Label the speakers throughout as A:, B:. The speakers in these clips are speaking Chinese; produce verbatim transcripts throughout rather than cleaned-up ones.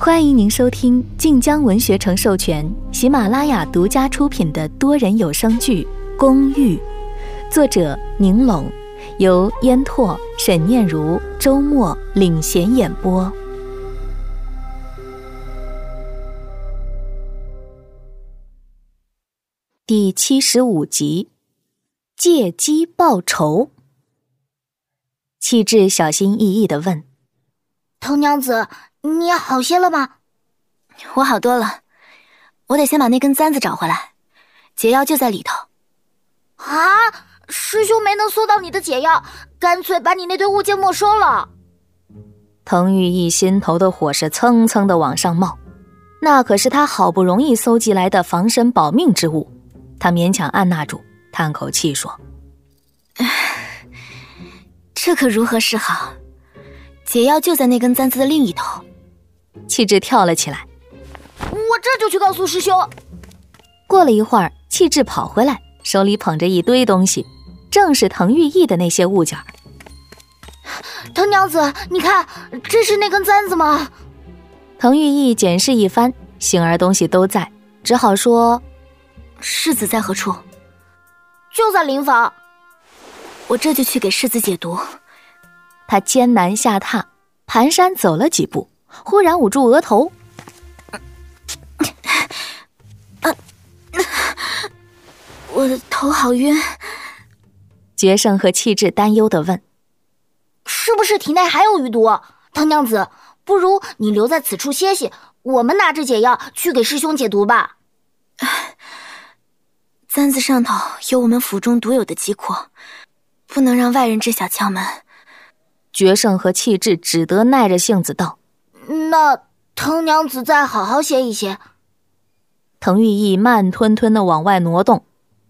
A: 欢迎您收听晋江文学城授权、喜马拉雅独家出品的多人有声剧《公寓》，作者宁龙，由烟拓、沈念如、周末领衔演播。第七十五集，借机报仇。气质小心翼翼地问：
B: 藤娘子，你好些了吗？
C: 我好多了，我得先把那根簪子找回来，解药就在里头。
B: 啊，师兄没能搜到你的解药，干脆把你那堆物件没收了。
A: 藤玉意心头的火是蹭蹭的往上冒，那可是他好不容易搜集来的防身保命之物。他勉强按捺住，叹口气说：
C: 这可如何是好？解药就在那根簪子的另一头。
A: 气质跳了起来，
B: 我这就去告诉师兄。
A: 过了一会儿，气质跑回来，手里捧着一堆东西，正是藤玉意的那些物件。
B: 藤娘子，你看，这是那根簪子吗？
A: 藤玉意检视一番，幸而东西都在，只好说：
C: 世子在何处？
B: 就在灵房。
C: 我这就去给世子解毒。
A: 他艰难下榻，蹒跚走了几步，忽然捂住额头。
C: 啊、我的头好晕。
A: 决胜和气质担忧地问：
B: 是不是体内还有余毒？藤娘子，不如你留在此处歇息，我们拿着解药去给师兄解毒吧。
C: 簪子上头有我们府中独有的机括，不能让外人知晓窍门。
A: 决胜和气质只得耐着性子道：
B: 那藤娘子再好好歇一歇。
A: 藤玉意慢吞吞地往外挪动，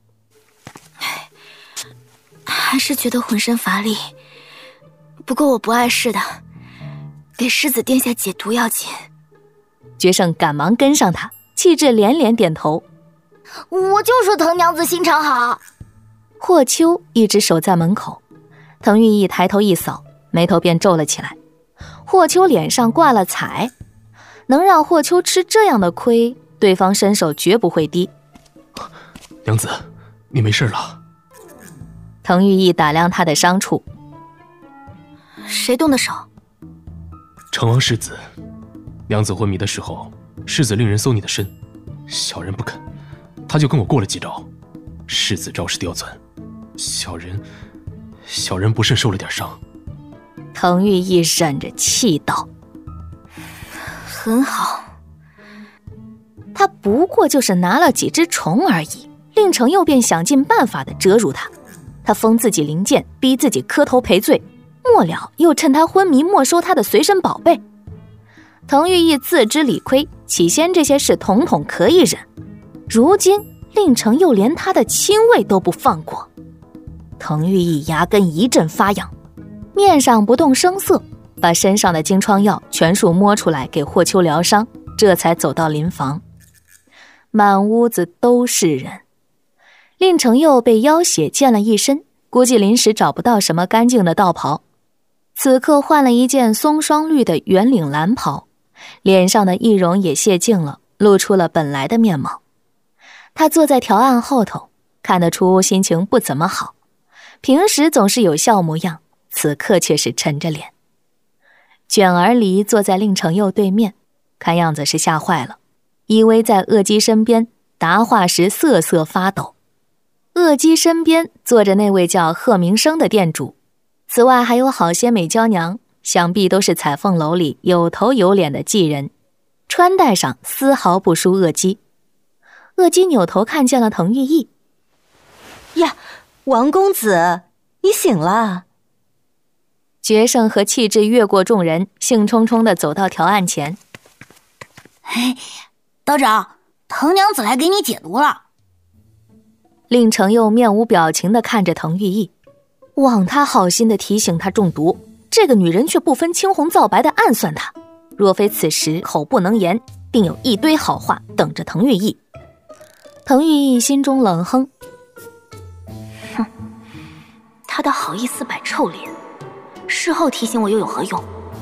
C: 还是觉得浑身乏力，不过我不碍事的，给世子殿下解毒要紧。
A: 决胜赶忙跟上他，气质连连点头。
B: 我就说藤娘子心肠好。
A: 霍秋一直守在门口，藤玉意抬头一扫，眉头便皱了起来。霍秋脸上挂了彩，能让霍秋吃这样的亏，对方身手绝不会低。
D: 娘子，你没事了？
A: 藤玉意打量他的伤处。
C: 谁动的手？
D: 成王世子。娘子昏迷的时候，世子令人搜你的身，小人不肯，他就跟我过了几招。世子招式刁钻，小人小人不慎受了点伤。
A: 藤玉意忍着气道：
C: 很好。
A: 他不过就是拿了几只虫而已，令程佑便想尽办法地折辱他。他封自己灵剑，逼自己磕头赔罪，末了又趁他昏迷没收他的随身宝贝。藤玉意自知理亏，起先这些事统统可以忍，如今令程佑连他的亲卫都不放过。藤玉意牙根一阵发痒，面上不动声色，把身上的金疮药全数摸出来给霍秋疗伤，这才走到临房。满屋子都是人，令程佑被妖血溅了一身，估计临时找不到什么干净的道袍，此刻换了一件松霜绿的圆领蓝袍，脸上的易容也泄尽了，露出了本来的面貌。他坐在条案后头，看得出心情不怎么好，平时总是有笑模样，此刻却是沉着脸。卷儿离坐在令程佑对面，看样子是吓坏了，依偎在鄂姬身边，答话时瑟瑟发抖。鄂姬身边坐着那位叫贺明生的店主，此外还有好些美娇娘，想必都是彩凤楼里有头有脸的妓人，穿戴上丝毫不输鄂姬。鄂姬扭头看见了藤玉意。
E: 呀，王公子，你醒了。
A: 决胜和气质越过众人，兴冲冲地走到条案前。
B: 哎，道长，藤娘子来给你解毒了。
A: 令程佑面无表情地看着藤玉意，枉他好心地提醒他中毒，这个女人却不分青红皂白地暗算他，若非此时口不能言，定有一堆好话等着藤玉意。藤玉意心中冷哼，
C: 哼，他倒好意思摆臭脸，事后提醒我又有何用？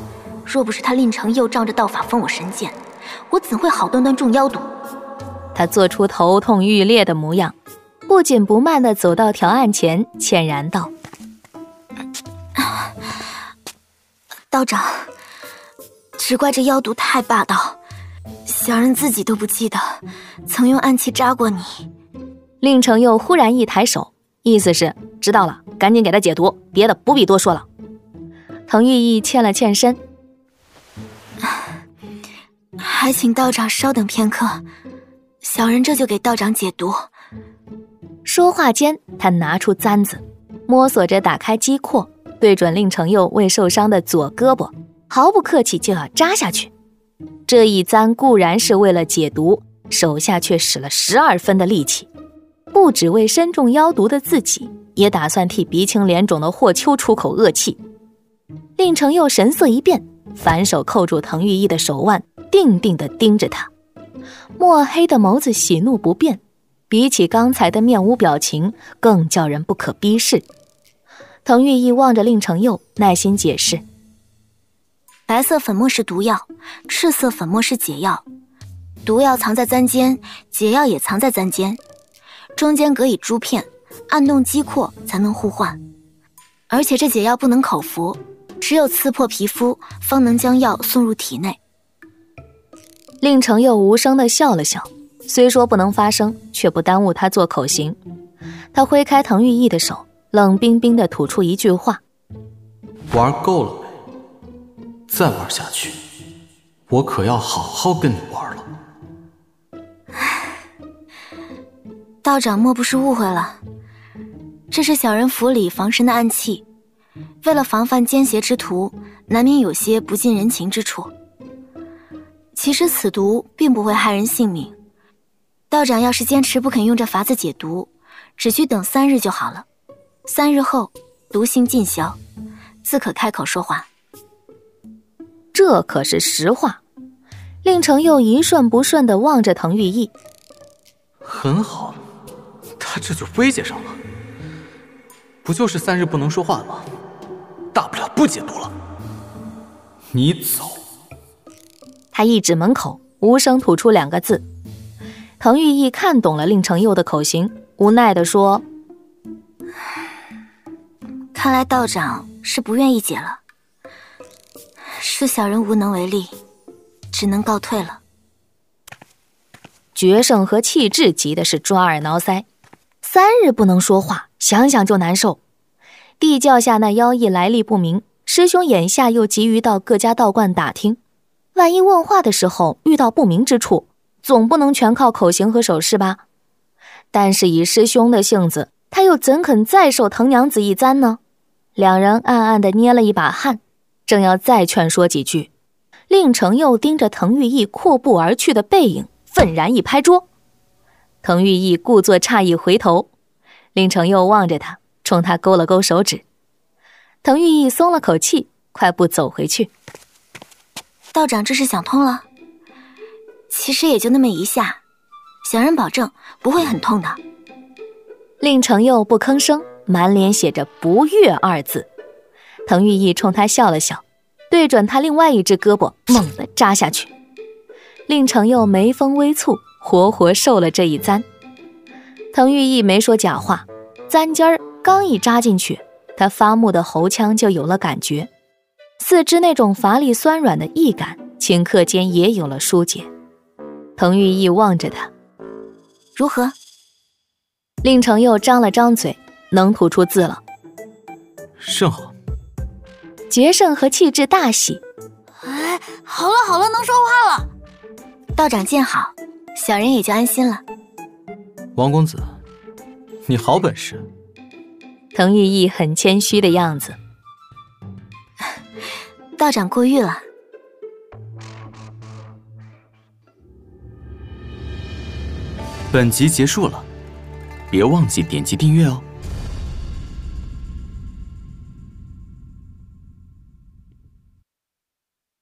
C: 若不是他令成佑仗着道法封我神剑，我怎会好端端中妖毒？
A: 他做出头痛欲裂的模样，不紧不慢地走到条案前，歉然道：
C: 道长，只怪这妖毒太霸道，小人自己都不记得曾用暗器扎过你。
A: 令成佑忽然一抬手，意思是知道了，赶紧给他解毒，别的不必多说了。滕玉义欠了欠身，
C: 还请道长稍等片刻，小人这就给道长解毒。
A: 说话间，他拿出簪子，摸索着打开机括，对准令成佑未受伤的左胳膊，毫不客气就要扎下去。这一簪固然是为了解毒，手下却使了十二分的力气，不只为身中妖毒的自己，也打算替鼻青脸肿的霍秋出口恶气。令成佑神色一变，反手扣住滕玉义的手腕，定定地盯着他，墨黑的眸子喜怒不变，比起刚才的面无表情，更叫人不可逼视。滕玉义望着令成佑，耐心解释：
C: 白色粉末是毒药，赤色粉末是解药。毒药藏在簪间，解药也藏在簪间，中间隔以珠片，按动机括才能互换。而且这解药不能口服，只有刺破皮肤，方能将药送入体内。
A: 令成佑无声地笑了笑，虽说不能发声，却不耽误他做口型。他挥开滕玉义的手，冷冰冰地吐出一句话：
F: 玩够了没？再玩下去，我可要好好跟你玩了。
C: 道长莫不是误会了，这是小人府里防身的暗器，为了防范奸邪之徒，难免有些不近人情之处。其实此毒并不会害人性命，道长要是坚持不肯用这法子解毒，只需等三日就好了。三日后毒性尽消，自可开口说话。
A: 这可是实话。令成佑一顺不顺地望着滕玉义。
F: 很好，他这就威胁上了。不就是三日不能说话吗？大不了不解毒了。你走。
A: 他一指门口，无声吐出两个字。滕玉义看懂了令成佑的口型，无奈地说：
C: 看来道长是不愿意解了，恕小人无能为力，只能告退了。
A: 决胜和气质急的是抓耳挠腮，三日不能说话，想想就难受。地窖下那妖异来历不明，师兄眼下又急于到各家道观打听，万一问话的时候遇到不明之处，总不能全靠口型和手势吧？但是以师兄的性子，他又怎肯再受滕娘子一簪呢？两人暗暗地捏了一把汗，正要再劝说几句，令成佑盯着滕玉义阔步而去的背影，愤然一拍桌。滕玉义故作诧异回头，令成佑望着他，冲他勾了勾手指。滕玉义松了口气，快步走回去。
C: 道长这是想通了？其实也就那么一下，小人保证不会很痛的。
A: 令成佑不吭声，满脸写着不悦二字。滕玉义冲他笑了笑，对准他另外一只胳膊猛地扎下去。令成佑眉峰微蹙，活活受了这一簪。滕玉义没说假话，簪尖儿刚一扎进去，他发木的喉腔就有了感觉，四肢那种乏力酸软的异感，顷刻间也有了疏解。滕玉义望着他，
C: 如何？
A: 令成佑张了张嘴，能吐出字了。
F: 甚好。
A: 决胜和气质大喜。
B: 哎，好了好了，能说话了。
C: 道长见好，小人也就安心了。
F: 王公子，你好本事。
A: 滕玉义很谦虚的样子。
C: 道长过誉了。
F: 本集结束了，别忘记点击订阅哦。